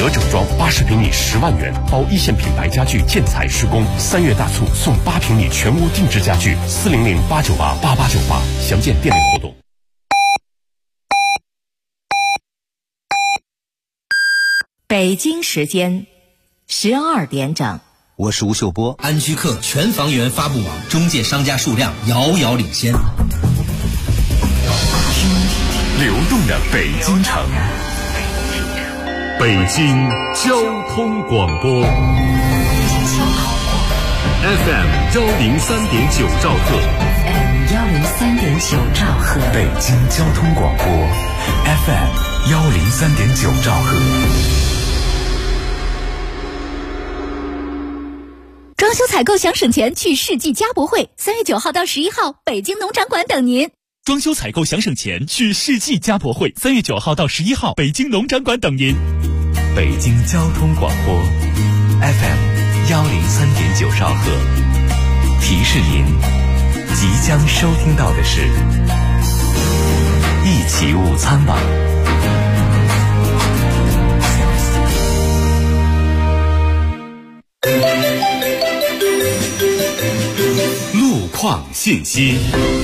德整装80平米10万元，包一线品牌家具建材施工。3月大促送8平米全屋定制家具，400-898-8898，详见店内活动。 北京时间12点整。 我是吴秀波。 安居客全房源发布网中介商家数量遥遥领先。 流动的北京城，北京交通广播 FM 103.9兆赫 103.9兆赫， 北京交通广播 FM 103.9兆赫。 装修采购想省钱，去世纪家博会，3月9号到11号，北京农场馆等您。 装修采购想省钱，去世纪家博会，3月9号到11号，北京农展馆等您。 北京交通广播 FM 103.9兆赫，提示您即将收听到的是一起午餐吧。路况信息。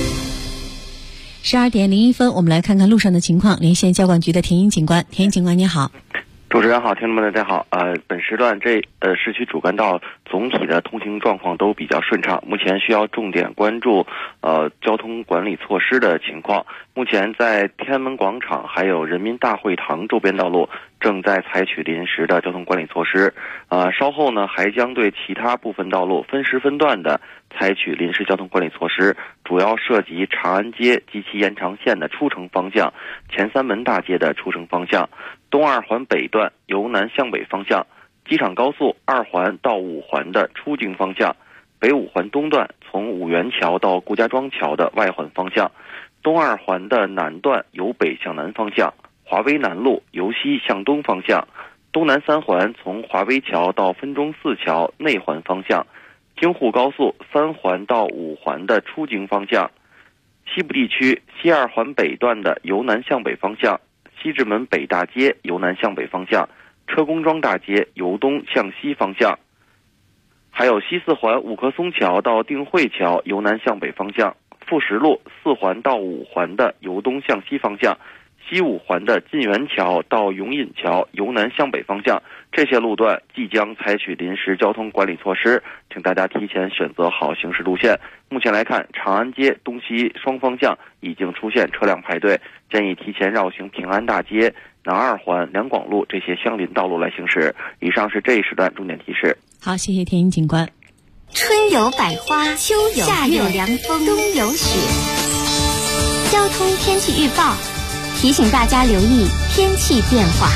12点01分，我们来看看路上的情况。连线交管局的田英警官，田英警官你好。 主持人好，听众们大家好。本时段市区主干道总体的通行状况都比较顺畅，目前需要重点关注交通管理措施的情况。目前在天安门广场还有人民大会堂周边道路正在采取临时的交通管理措施，稍后呢还将对其他部分道路分时分段的采取临时交通管理措施，主要涉及长安街及其延长线的出城方向、前三门大街的出城方向、东二环北段由南向北方向、机场高速2环到5环的出京方向、北5环东段从五元桥到顾家庄桥的外环方向、东2环的南段由北向南方向、华威南路由西向东方向、东南3环从华威桥到分钟寺桥内环方向、京沪高速3环到5环的出京方向、西部地区西2环北段的由南向北方向、西直门北大街由南向北方向、车公庄大街由东向西方向，还有西4环五棵松桥到定慧桥由南向北方向、富石路4环到5环的由东向西方向、西5环的晋源桥到永隐桥由南向北方向，这些路段即将采取临时交通管理措施，请大家提前选择好行驶路线。目前来看，长安街东西双方向已经出现车辆排队，建议提前绕行平安大街、南2环、两广路这些相邻道路来行驶。以上是这一时段重点提示。 好，谢谢田英警官。 春有百花，秋有夏有凉风， 冬有雪。 交通天气预报提醒大家留意天气变化。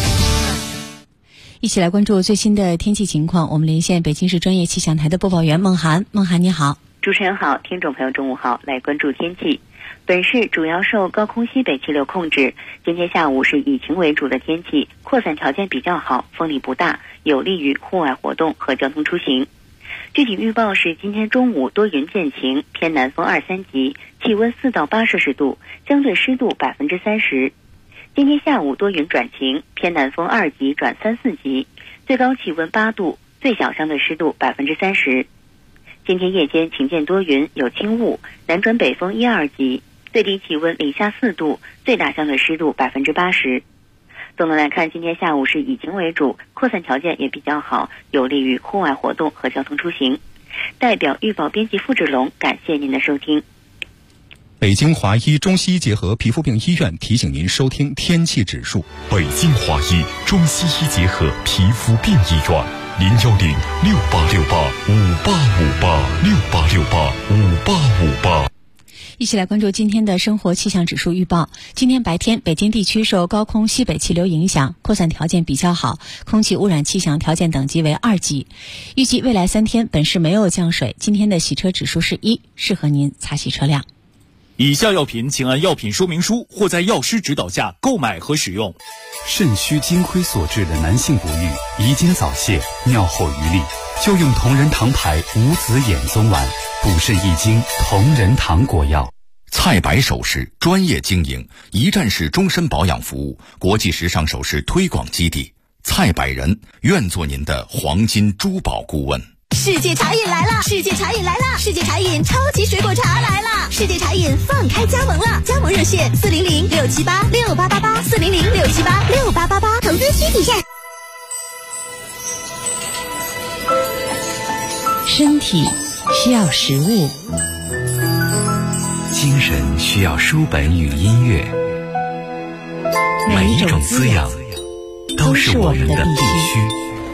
一起来关注最新的天气情况。我们连线北京市专业气象台的播报员孟涵。孟涵你好。 主持人好，听众朋友中午好，来关注天气。本市主要受高空西北气流控制，今天下午是以晴为主的天气，扩散条件比较好，风力不大，有利于户外活动和交通出行。具体预报是今天中午多云见晴，偏南风2、3级，气温4到8摄氏度，相对湿度30%。今天下午多云转晴，偏南风2级转3、4级，最高气温8度，最小相对湿度30%。今天夜间晴间多云，有轻雾，南转北风1、2级，最低气温零下4度，最大相对湿度80%。总的来看，今天下午是以晴为主，扩散条件也比较好，有利于户外活动和交通出行。代表预报编辑付志龙，感谢您的收听。 北京华医中西医结合皮肤病医院提醒您收听天气指数。 北京华医中西医结合皮肤病医院，010-6868-5858，6868-5858。 一起来关注今天的生活气象指数预报。今天白天，北京地区受高空西北气流影响，扩散条件比较好，空气污染气象条件等级为2级。预计未来3天，本市没有降水。今天的洗车指数是1，适合您擦洗车辆。 以下药品请按药品说明书或在药师指导下购买和使用。 肾虚金亏所致的男性不育、遗精早泄、尿后余力，就用同仁堂牌无子衍宗丸，补肾益精同仁堂果药。 蔡白首饰专业经营，一站式终身保养服务，国际时尚首饰推广基地。 蔡百人愿做您的黄金珠宝顾问。 世界茶饮来了！世界茶饮来了！世界茶饮超级水果茶来了！世界茶饮放开加盟了，加盟热线400-678-6888，400-678-6888，投资需谨慎。 身体需要食物， 精神需要书本与音乐，每一种滋养都是我们的必须。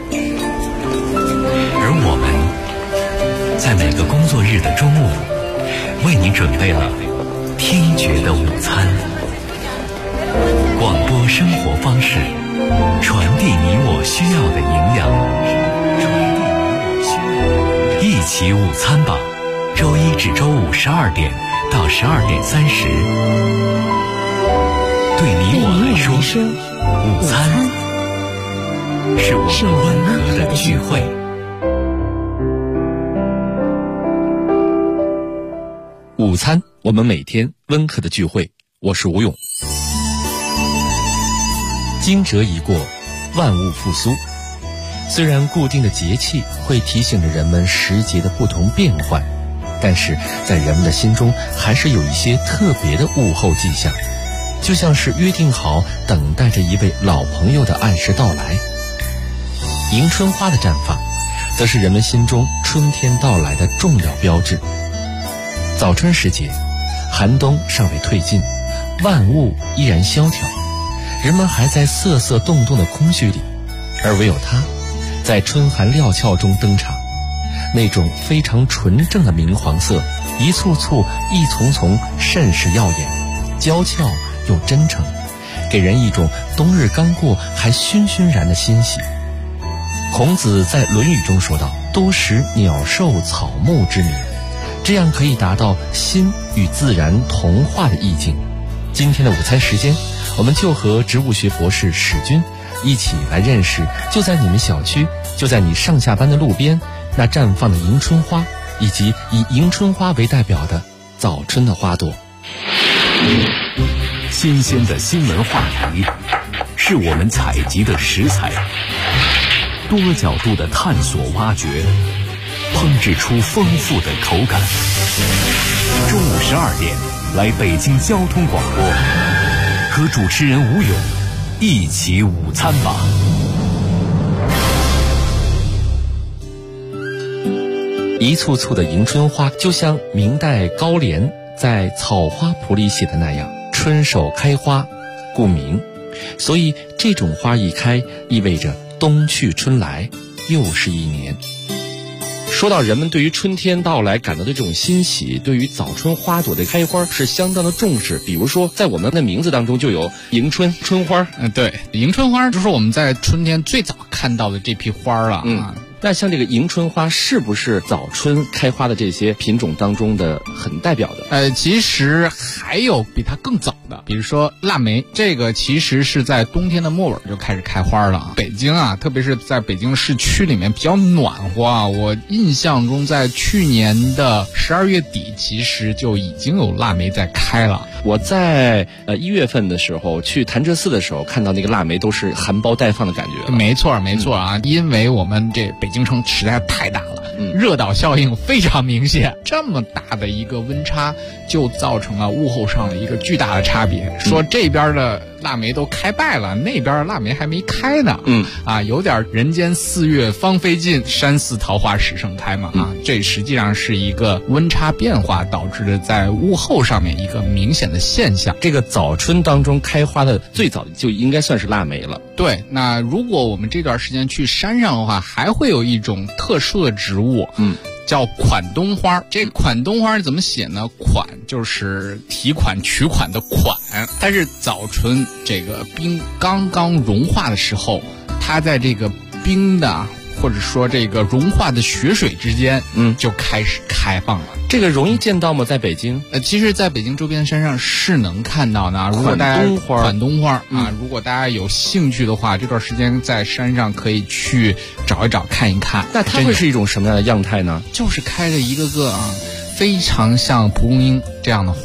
而我们在每个工作日的中午，为你准备了听觉的午餐。广播生活方式，传递你我需要的营养。一起午餐吧，周一至周五12点到12点30。对你我来说，午餐是我们温和的聚会。 午餐，我们每天温和的聚会。我是吴勇。惊蛰一过，万物复苏。虽然固定的节气会提醒着人们时节的不同变换，但是在人们的心中还是有一些特别的物候迹象，就像是约定好等待着一位老朋友的按时到来。迎春花的绽放，则是人们心中春天到来的重要标志。早春时节，寒冬尚未退尽，万物依然萧条，人们还在瑟瑟动动的空虚里，而唯有它在春寒料峭中登场。那种非常纯正的明黄色，一簇簇一丛丛，甚是耀眼，娇俏又真诚，给人一种冬日刚过还醺醺然的欣喜。孔子在《论语》中说道：多识鸟兽草木之名，这样可以达到心与自然同化的意境。今天的午餐时间，我们就和植物学博士史军一起来认识就在你们小区，就在你上下班的路边，那绽放的迎春花，以及以迎春花为代表的早春的花朵。 新鲜的新闻话题是我们采集的食材，多角度的探索挖掘，烹制出丰富的口感。中午12点，来北京交通广播，和主持人吴勇一起午餐吧。 一簇簇的迎春花，就像明代高廉在草花谱里写的那样，春首开花，故名。所以这种花一开，意味着冬去春来，又是一年。说到人们对于春天到来感到的这种欣喜，对于早春花朵的开花是相当的重视。比如说在我们的名字当中就有迎春、春花。 对，迎春花就是我们在春天最早看到的这批花了啊。 那像这个迎春花是不是早春开花的这些品种当中的很代表的？ 其实还有比它更早的，比如说腊梅，这个其实是在冬天的末尾就开始开花了。北京啊，特别是在北京市区里面比较暖和啊，我印象中在去年的12月底，其实就已经有腊梅在开了。 我在1月份的时候去潭柘寺的时候，看到那个腊梅都是含苞待放的感觉。 没错啊，因为我们这北京城实在太大了，热岛效应非常明显，这么大的一个温差就造成了物候上的一个巨大的差别。说这边的腊梅都开败了，那边腊梅还没开呢。有点人间4月芳菲尽，山寺桃花始盛开嘛。这实际上是一个温差变化导致的在物候上面一个明显的现象。 这个早春当中开花的最早的就应该算是腊梅了。 对，那如果我们这段时间去山上的话，还会有一种特殊的植物，叫款冬花。这款冬花怎么写呢？款就是提款取款的款，它是早春这个冰刚刚融化的时候，它在这个冰的或者说这个融化的雪水之间，就开始开放了。 这个容易见到吗？在北京？ 其实在北京周边山上是能看到的。如果大家款冬花啊，如果大家有兴趣的话，这段时间在山上可以去找一找看一看。 那它会是一种什么样的样态呢？ 就是开着一个个非常像蒲公英这样的花。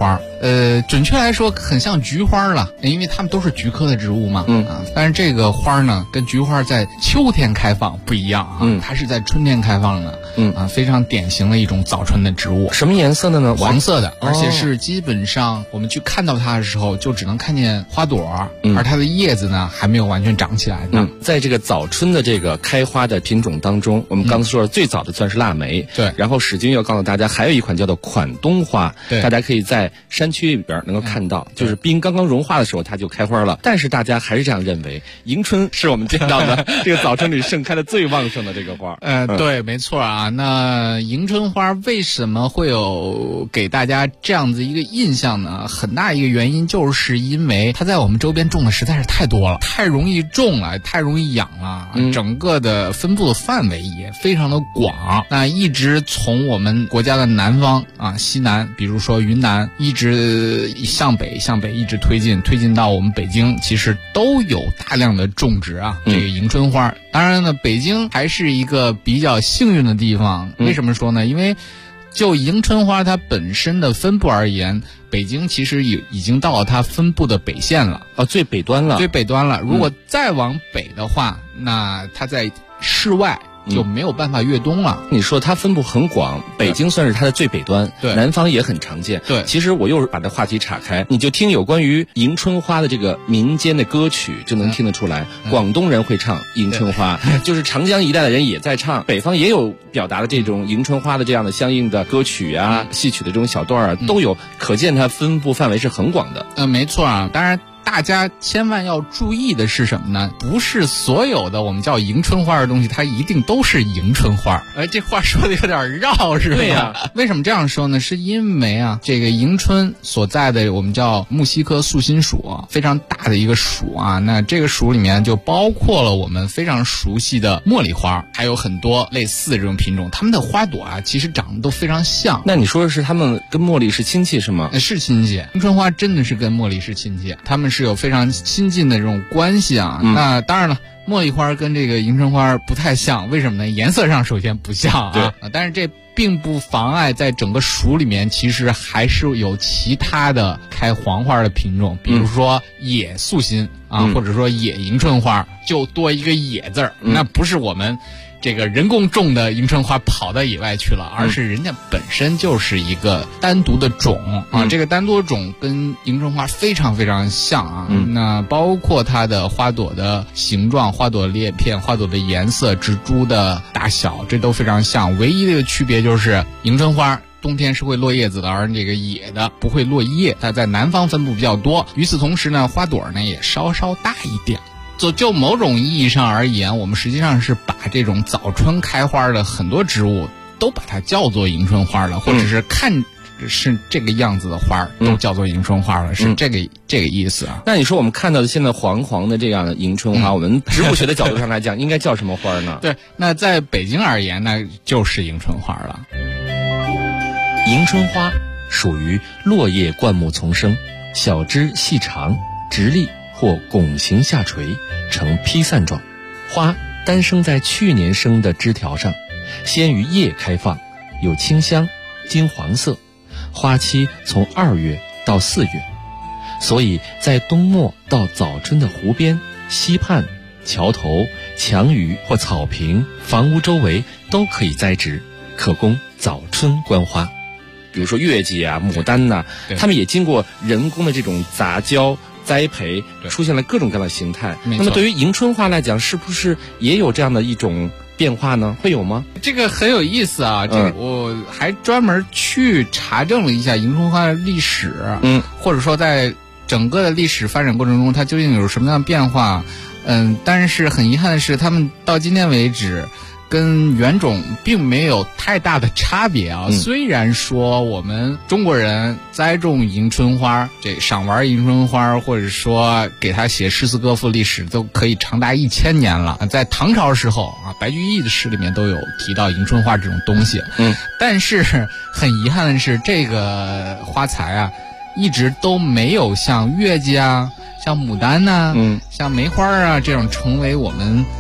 准确来说很像菊花了，因为它们都是菊科的植物嘛。但是这个花呢，跟菊花在秋天开放不一样啊，它是在春天开放的。非常典型的一种早春的植物。 什么颜色的呢？ 黄色的，而且是基本上我们去看到它的时候，就只能看见花朵，而它的叶子呢还没有完全长起来呢。 在这个早春的这个开花的品种当中，我们刚才说了最早的算是腊梅， 对。 然后史军要告诉大家，还有一款叫做款冬花， 对， 大家可以在山区里边能够看到，就是冰刚刚融化的时候它就开花了。但是大家还是这样认为，迎春是我们见到的这个早春里盛开的最旺盛的这个花。 对，没错啊。那迎春花为什么会有给大家这样子一个印象呢？很大一个原因就是因为它在我们周边种的实在是太多了，太容易种了，太容易养了，整个的分布的范围也非常的广。那一直从我们国家的南方啊，西南，比如说云南，一直向北一直推进到我们北京，其实都有大量的种植啊，这个迎春花。当然呢，北京还是一个比较幸运的地方。为什么说呢？因为就迎春花它本身的分布而言，北京其实已经到了它分布的北线了， 最北端了。 如果再往北的话，那它在室外就没有办法越冬了。 你说它分布很广，北京算是它的最北端， 对， 南方也很常见。 对， 其实我又把这话题岔开，你就听有关于迎春花的这个民间的歌曲，就能听得出来，广东人会唱迎春花，就是长江一带的人也在唱，北方也有表达的这种迎春花的这样的相应的歌曲啊，戏曲的这种小段啊，都有，可见它分布范围是很广的。 没错啊，当然。大家千万要注意的是什么呢？不是所有的我们叫迎春花的东西，它一定都是迎春花。这话说的有点绕，是吧？ 对呀。 为什么这样说呢？是因为啊，这个迎春所在的我们叫木犀科素心属，非常大的一个属啊。那这个属里面就包括了我们非常熟悉的茉莉花，还有很多类似的这种品种。它们的花朵啊，其实长得都非常像。 那你说的是它们跟茉莉是亲戚是吗？ 是亲戚。迎春花真的是跟茉莉是亲戚，它们是有非常亲近的这种关系啊。那当然了，茉莉花跟这个迎春花不太像，为什么呢？颜色上首先不像啊，但是这并不妨碍在整个属里面其实还是有其他的开黄花的品种，比如说野素心啊，或者说野迎春花，就多一个野字儿，那不是我们这个人工种的迎春花跑到野外去了，而是人家本身就是一个单独的种啊。这个单独的种跟迎春花非常非常像啊。那包括它的花朵的形状、花朵裂片、花朵的颜色、植株的大小，这都非常像。唯一的区别就是迎春花冬天是会落叶子的，而这个野的不会落叶，它在南方分布比较多。与此同时呢，花朵呢也稍稍大一点。就某种意义上而言，我们实际上是把这种早春开花的很多植物都把它叫做迎春花了，或者是看是这个样子的花都叫做迎春花了，是这个意思啊。 那你说我们看到的现在黄黄的这样的迎春花，我们植物学的角度上来讲，应该叫什么花呢？ 对，那在北京而言呢，就是迎春花了。 迎春花属于落叶灌木丛生，小枝细长，直立或拱形下垂，呈披散状，花单生在去年生的枝条上，先于叶开放，有清香，金黄色，花期从2月到4月，所以在冬末到早春的湖边、溪畔、桥头、墙隅或草坪、房屋周围都可以栽植，可供早春观花。比如说月季啊、牡丹呐，它们也经过人工的这种杂交栽培，出现了各种各样的形态。那么对于迎春花来讲，是不是也有这样的一种变化呢？会有吗？ 这个很有意思啊，这个我还专门去查证了一下迎春花的历史，或者说在整个的历史发展过程中，它究竟有什么样的变化？但是很遗憾的是，他们到今天为止跟原种并没有太大的差别啊。虽然说我们中国人栽种迎春花，这赏玩迎春花，或者说给他写诗词歌赋历史都可以长达1000年了。在唐朝时候啊，白居易的诗里面都有提到迎春花这种东西。但是很遗憾的是，这个花材啊，一直都没有像月季啊、像牡丹呐、像梅花啊这种成为我们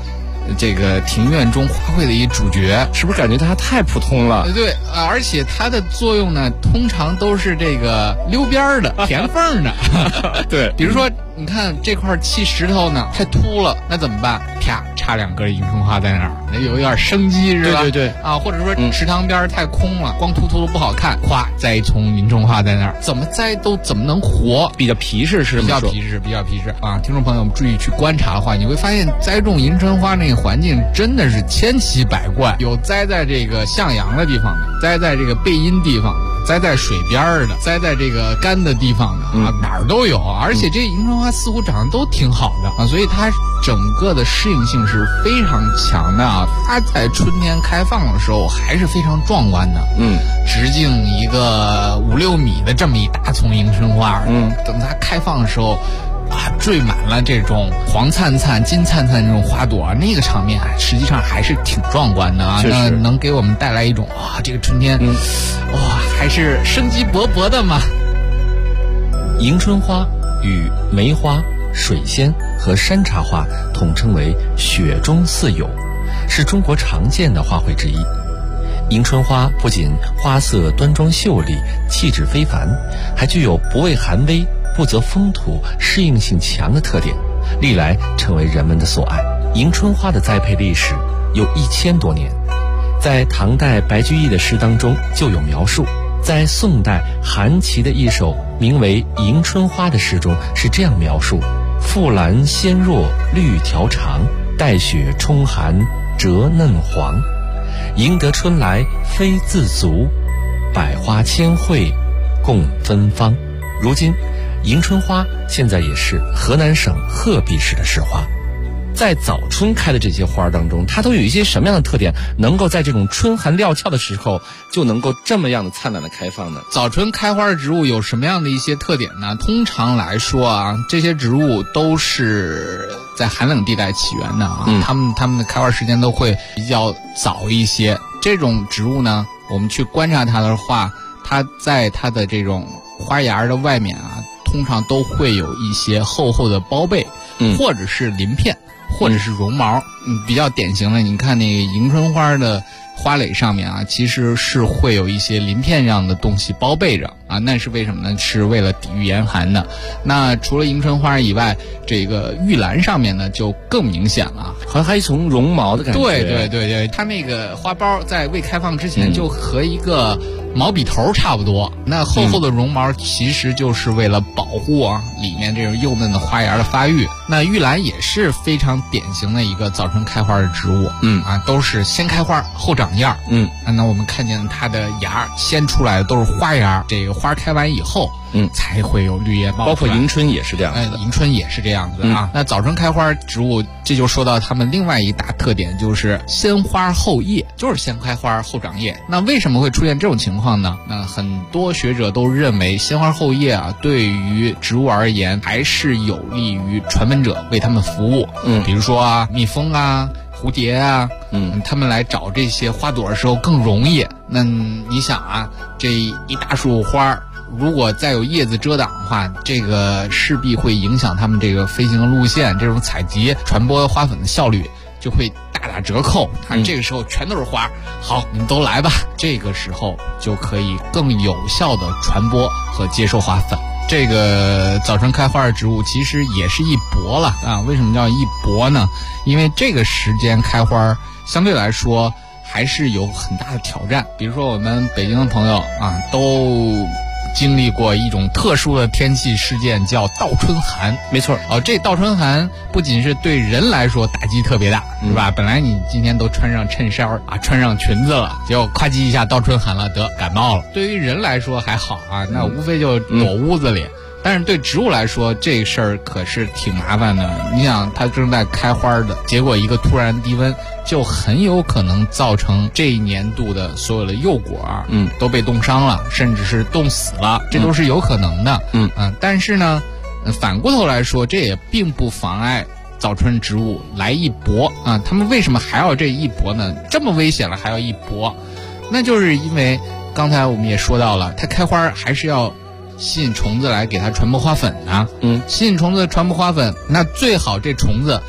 这个庭院中花卉的一主角， 是不是感觉它太普通了？ 对，而且它的作用呢，通常都是这个溜边的、填缝的。 对， 比如说，你看这块砌石头呢太秃了，那怎么办？啪，插2根迎春花在那儿，有点生机是吧？ 对啊，或者说池塘边太空了，光秃秃的不好看，咵栽一丛迎春花在那儿，怎么栽都怎么能活？ 比较皮实是比较皮实啊！听众朋友们注意去观察的话，你会发现栽种迎春花那个环境真的是千奇百怪，有栽在这个向阳的地方的，栽在这个背阴地方的，栽在水边的，栽在这个干的地方的啊，哪儿都有。而且这迎春花似乎长得都挺好的啊，所以它整个的适应性是非常强的啊。它在春天开放的时候还是非常壮观的，直径一个5-6米的这么一大丛迎春花，等它开放的时候啊，缀满了这种黄灿灿、金灿灿这种花朵，那个场面实际上还是挺壮观的啊。那能给我们带来一种这个春天，还是生机勃勃的嘛。 迎春花与梅花、水仙和山茶花统称为雪中四友，是中国常见的花卉之一。迎春花不仅花色端庄秀丽、气质非凡，还具有不畏寒微、不择风土、适应性强的特点，历来成为人们的所爱。迎春花的栽培历史有1000多年，在唐代白居易的诗当中就有描述，在宋代韩琦的一首名为《迎春花》的诗中是这样描述：复兰纤弱绿条长，待雪冲寒折嫩黄，迎得春来非自足，百花千卉共芬芳。如今迎春花现在也是河南省鹤壁市的市花。在早春开的这些花当中，它都有一些什么样的特点，能够在这种春寒料峭的时候就能够这么样的灿烂的开放呢？ 早春开花的植物有什么样的一些特点呢？通常来说啊，这些植物都是在寒冷地带起源的啊，它们的开花时间都会比较早一些。这种植物呢，我们去观察它的话，它在它的这种花芽的外面啊，通常都会有一些厚厚的包被，或者是鳞片，或者是绒毛。比较典型的，你看那个迎春花的花蕾上面啊，其实是会有一些鳞片这样的东西包被着啊，那是为什么呢？是为了抵御严寒的。那除了迎春花以外，这个玉兰上面呢就更明显了， 好像还有一层绒毛的感觉。 对，它那个花苞在未开放之前就和一个毛笔头差不多，那厚厚的绒毛其实就是为了保护啊里面这种幼嫩的花芽的发育。那玉兰也是非常典型的一个早春开花的植物，都是先开花后长叶，那我们看见它的芽先出来的都是花芽，这个花开完以后，才会有绿叶冒出来。 包括迎春也是这样的， 迎春也是这样子啊。那早春开花植物，这就说到它们另外一大特点，就是先花后叶，就是先开花后长叶。那为什么会出现这种情况呢？那很多学者都认为先花后叶啊，对于植物而言还是有利于传粉者为他们服务。比如说啊，蜜蜂啊、蝴蝶啊，他们来找这些花朵的时候更容易。那你想啊，这一大束花，如果再有叶子遮挡的话，这个势必会影响他们这个飞行的路线，这种采集传播花粉的效率就会大打折扣。这个时候全都是花，好，你们都来吧，这个时候就可以更有效的传播和接收花粉。这个早春开花的植物其实也是一搏了啊！为什么叫一搏呢？因为这个时间开花相对来说还是有很大的挑战。比如说我们北京的朋友啊，都经历过一种特殊的天气事件，叫倒春寒。 没错， 这倒春寒不仅是对人来说打击特别大，是吧？本来你今天都穿上衬衫啊，穿上裙子了，结果夸叽一下倒春寒了，得感冒了。对于人来说还好啊，那无非就躲屋子里。但是对植物来说，这事儿可是挺麻烦的。你想，它正在开花的，结果一个突然低温，就很有可能造成这一年度的所有的幼果，都被冻伤了，甚至是冻死了，这都是有可能的。但是呢，反过头来说，这也并不妨碍早春植物来一搏啊。他们为什么还要这一搏呢？这么危险了还要一搏，那就是因为刚才我们也说到了，它开花还是要吸引虫子来给它传播花粉啊。吸引虫子传播花粉，那最好这虫子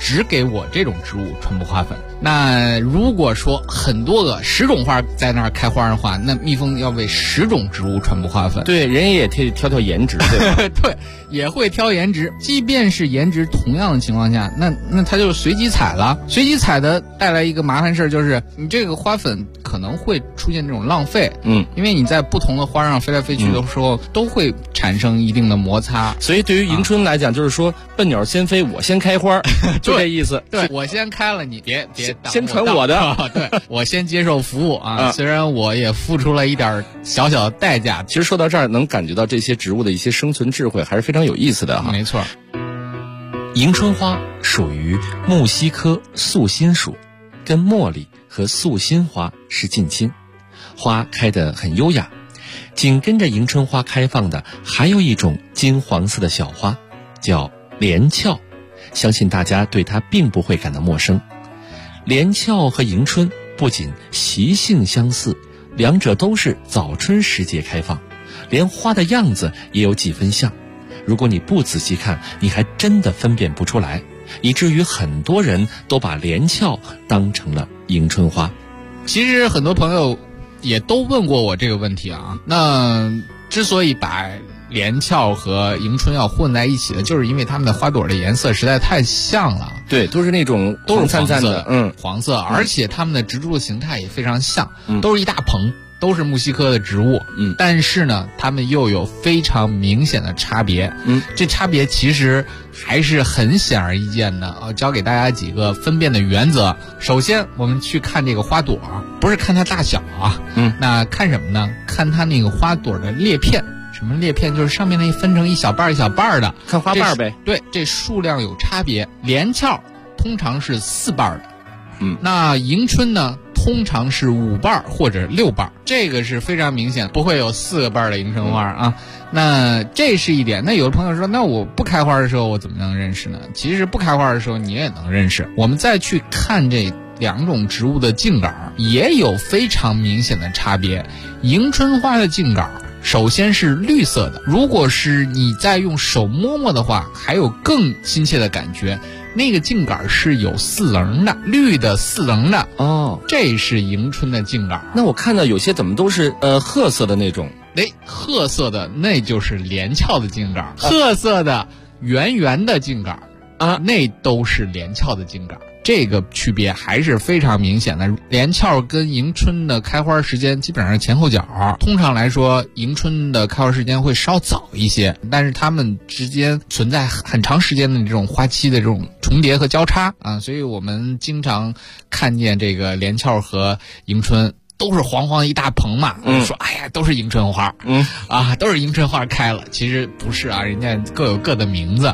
只给我这种植物传播花粉。那如果说很多个10种花在那儿开花的话，那蜜蜂要为10种植物传播花粉。 对，人也挑颜值，对吧？ 对，也会挑颜值。即便是颜值同样的情况下，那它就随机采了。随机采的带来一个麻烦事就是你这个花粉可能会出现这种浪费。因为你在不同的花上飞来飞去的时候，都会产生一定的摩擦。 所以对于迎春来讲，就是说笨鸟先飞，我先开花，就这意思。 对，我先开了，你别先传我的。 对，我先接受服务啊。虽然我也付出了一点小小的代价。 其实说到这儿，能感觉到这些植物的一些生存智慧还是非常有意思的哈。 没错。 迎春花属于木犀科素馨属，跟茉莉和素馨花是近亲，花开得很优雅。紧跟着迎春花开放的还有一种金黄色的小花，叫连翘，相信大家对它并不会感到陌生。连翘和迎春不仅习性相似，两者都是早春时节开放，连花的样子也有几分像。如果你不仔细看，你还真的分辨不出来，以至于很多人都把连翘当成了迎春花。 其实很多朋友也都问过我这个问题啊。那之所以把连翘和迎春要混在一起的，就是因为它们的花朵的颜色实在太像了。 对，都是那种都是灿灿的， 黄色，而且它们的植株的形态也非常像，都是一大棚，都是木犀科的植物。但是呢，它们又有非常明显的差别。这差别其实还是很显而易见的。教给大家几个分辨的原则。首先，我们去看这个花朵，不是看它大小啊，那看什么呢？看它那个花朵的裂片。什么裂片？就是上面那分成一小半一小半的， 看花瓣呗。 对，这数量有差别。连翘通常是4瓣的，那迎春呢，通常是5瓣或者6瓣，这个是非常明显，不会有4个瓣的迎春花啊。那这是一点。那有的朋友说，那我不开花的时候我怎么能认识呢？其实不开花的时候你也能认识。我们再去看这2种植物的茎秆，也有非常明显的差别。迎春花的茎秆首先是绿色的，如果是你再用手摸摸的话，还有更亲切的感觉。那个茎秆是有4棱的，绿的4棱的哦， 这是迎春的茎秆。 那我看到有些怎么都是褐色的那种？ 褐色的那就是连翘的茎秆，褐色的圆圆的茎秆啊，那都是连翘的茎秆。这个区别还是非常明显的。连翘跟迎春的开花时间基本上是前后脚，通常来说迎春的开花时间会稍早一些，但是它们之间存在很长时间的这种花期的这种重叠和交叉啊，所以我们经常看见这个连翘和迎春都是黄黄的一大棚嘛，说哎呀都是迎春花，都是迎春花开了，其实不是啊，人家各有各的名字。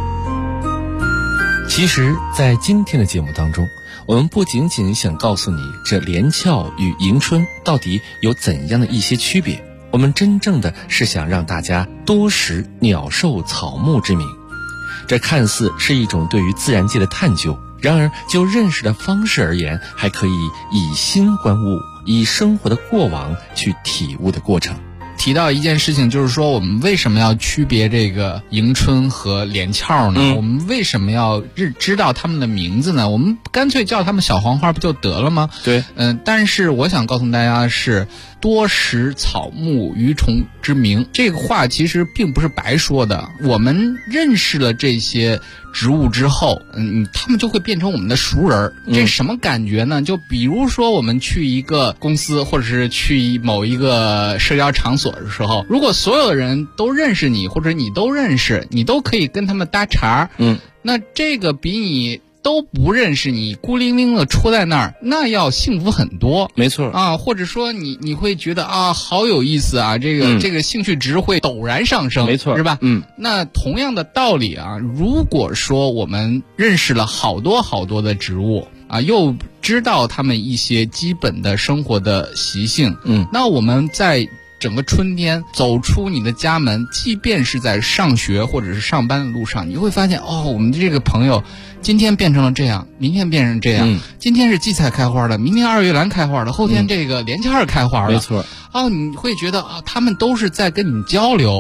其实在今天的节目当中，我们不仅仅想告诉你这连翘与迎春到底有怎样的一些区别，我们真正的是想让大家多识鸟兽草木之名。这看似是一种对于自然界的探究，然而就认识的方式而言，还可以以心观物，以生活的过往去体悟的过程。 提到一件事情，就是说我们为什么要区别这个迎春和连翘呢？我们为什么要知道它们的名字呢？我们干脆叫它们小黄花不就得了吗？ 对， 但是我想告诉大家是多识草木鱼虫之名，这个话其实并不是白说的。我们认识了这些植物之后，它们就会变成我们的熟人。这什么感觉呢？就比如说我们去一个公司，或者是去某一个社交场所的时候，如果所有的人都认识你，或者你都认识，你都可以跟他们搭茬，那这个比你都不认识你孤零零的戳在那儿，那要幸福很多。 没错啊，或者说你会觉得啊好有意思啊，这个兴趣值会陡然上升， 没错， 是吧？那同样的道理啊，如果说我们认识了好多好多的植物啊，又知道它们一些基本的生活的习性，那我们在整个春天走出你的家门，即便是在上学或者是上班的路上，你会发现我们的这个朋友今天变成了这样，明天变成这样，今天是荠菜开花的，明天二月兰开花的，后天这个连翘开花的， 没错。 你会觉得他们都是在跟你交流。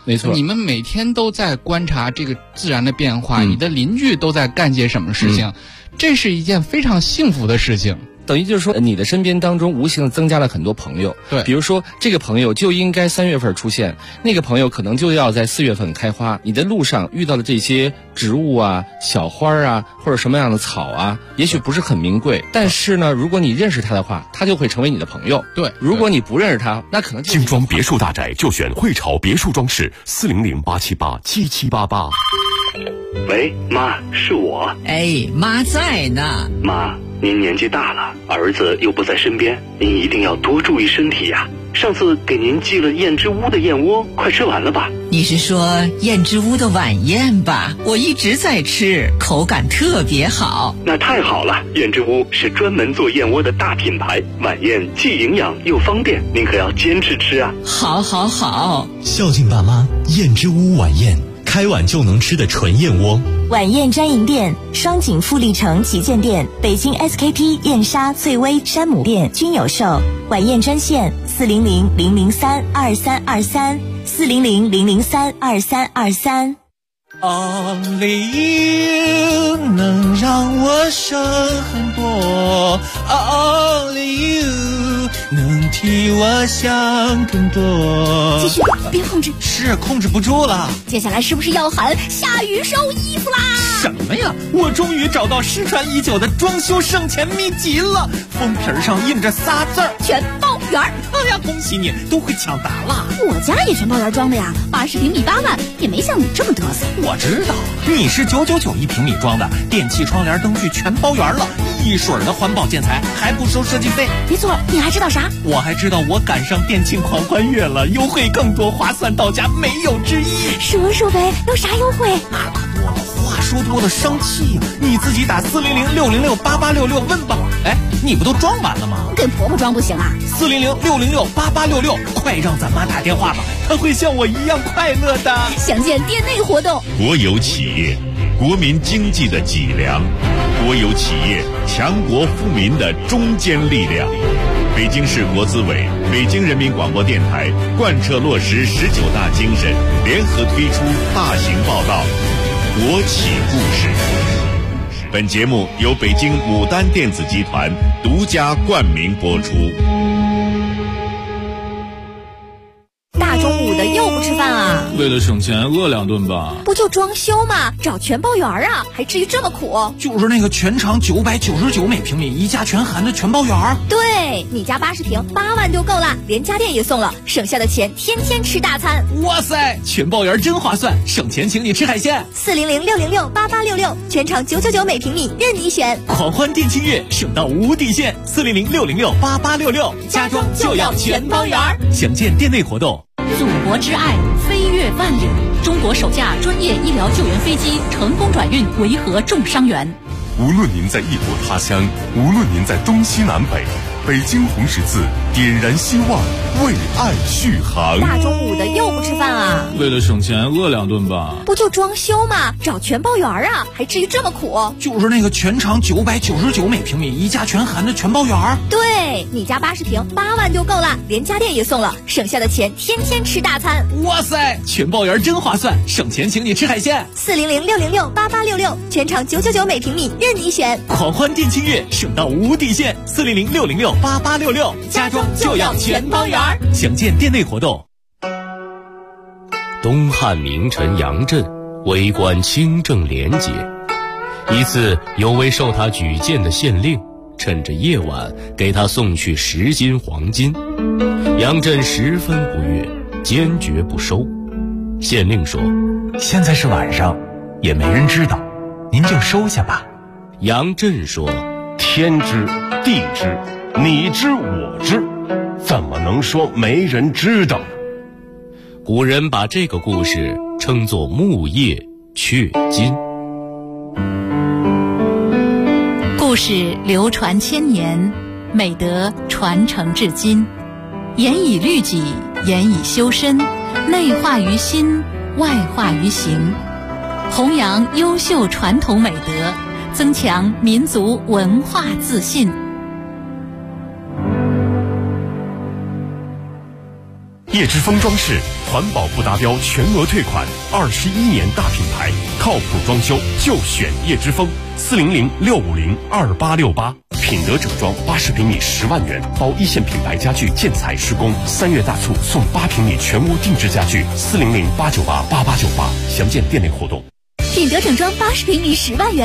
没错， 你们每天都在观察这个自然的变化，你的邻居都在干些什么事情，这是一件非常幸福的事情。 等于就是说，你的身边当中无形的增加了很多朋友。 对， 比如说这个朋友就应该3月份出现，那个朋友可能就要在4月份开花。你的路上遇到的这些植物啊、小花啊，或者什么样的草啊，也许不是很名贵，但是呢，如果你认识他的话，他就会成为你的朋友。 对， 如果你不认识他，那可能精装别墅大宅就选汇潮别墅装饰，400-878-7788。 喂，妈，是我。 哎，妈在呢。 妈，您年纪大了，儿子又不在身边，您一定要多注意身体呀。上次给您寄了燕之屋的燕窝，快吃完了吧？ 你是说燕之屋的晚宴吧？我一直在吃，口感特别好。 那太好了，燕之屋是专门做燕窝的大品牌，晚宴既营养又方便，您可要坚持吃啊。 好好好， 孝敬爸妈，燕之屋晚宴，开碗就能吃的纯燕窝。 晚宴专营店：双井富力城旗舰店、北京 SKP 燕莎、翠微山姆店均有售。晚宴专线400-003-2323，400-003-2323。 Only you 能让我省很多 ，Only you 能替我想更多。 继续，别控制， 是控制不住了。 接下来是不是要喊下雨收衣服啦？ 什么呀？我终于找到失传已久的装修省钱秘籍了，封皮上印着仨字儿： 全包圆。 哎呀，恭喜你，都会抢答了。 我家也全包圆装的呀，80平米8万，也没像你这么嘚瑟。 我知道，你是999一平米装的，电器、窗帘、灯具全包圆了，一水的环保建材，还不收设计费。 没错，你还知道啥？ 我还知道我赶上电竞狂欢月了，优惠更多，划算到家，没有之一。 说说呗，有啥优惠？ 那可多了，话说多了生气呀！你自己打400-606-8866问吧。哎，你不都装完了吗？ 跟婆婆装不行啊 ！400-606-8866，快让咱妈打电话吧，她会像我一样快乐的。 详见店内活动。 国有企业，国民经济的脊梁；国有企业，强国富民的中坚力量。北京市国资委、北京人民广播电台贯彻落实19大精神，联合推出大型报道《国企故事》。本节目由北京牡丹电子集团独家冠名播出。 大中午的又不吃饭啊？ 为了省钱，饿2顿吧。 不就装修吗？找全包圆啊，还至于这么苦？ 就是那个全长999每平米，一家全含的全包圆。 对，你家80平8万就够了，连家电也送了，省下的钱天天吃大餐。 哇塞，全包圆真划算，省钱请你吃海鲜。 400-606-8866，全场999每平米，任你选。 狂欢店庆月，省到无底线。400-606-8866，家装就要全包圆。详见店内活动。 祖国之爱，飞越万里。中国首架专业医疗救援飞机成功转运维和重伤员。 无论您在异国他乡，无论您在东西南北，北京红十字点燃希望，为爱续航。 大中午的又不吃饭啊？ 为了省钱，饿2顿吧。 不就装修吗？找全包圆啊，还至于这么苦？ 就是那个全长999每平米，一家全含的全包圆。 对，你家80平8万就够了，连家电也送了，省下的钱天天吃大餐。 哇塞，全包圆真划算，省钱请你吃海鲜。 400-606-8866，全场999每平米，任你选。 狂欢店庆月，省到无底线。400-606-8866，家装就要全包圆。详见店内活动。 东汉名臣杨震为官清正廉洁，一次有位受他举荐的县令趁着夜晚给他送去10斤黄金，杨震十分不悦，坚决不收。县令说： 现在是晚上，也没人知道，您就收下吧。 杨震说： 天知地知，你知我知，怎么能说没人知道呢？ 古人把这个故事称作木叶雀金。 故事流传千年，美德传承至今，严以律己，严以修身，内化于心，外化于行，弘扬优秀传统美德，增强民族文化自信。 叶之峰装饰，环保不达标全额退款，21年大品牌，靠谱装修就选叶之峰，400-650-2868。品德整装80平米10万元，包一线品牌家具建材施工，3月大促送8平米全屋定制家具，400-898-8898，详见店内活动。 品德整装80平米10万元。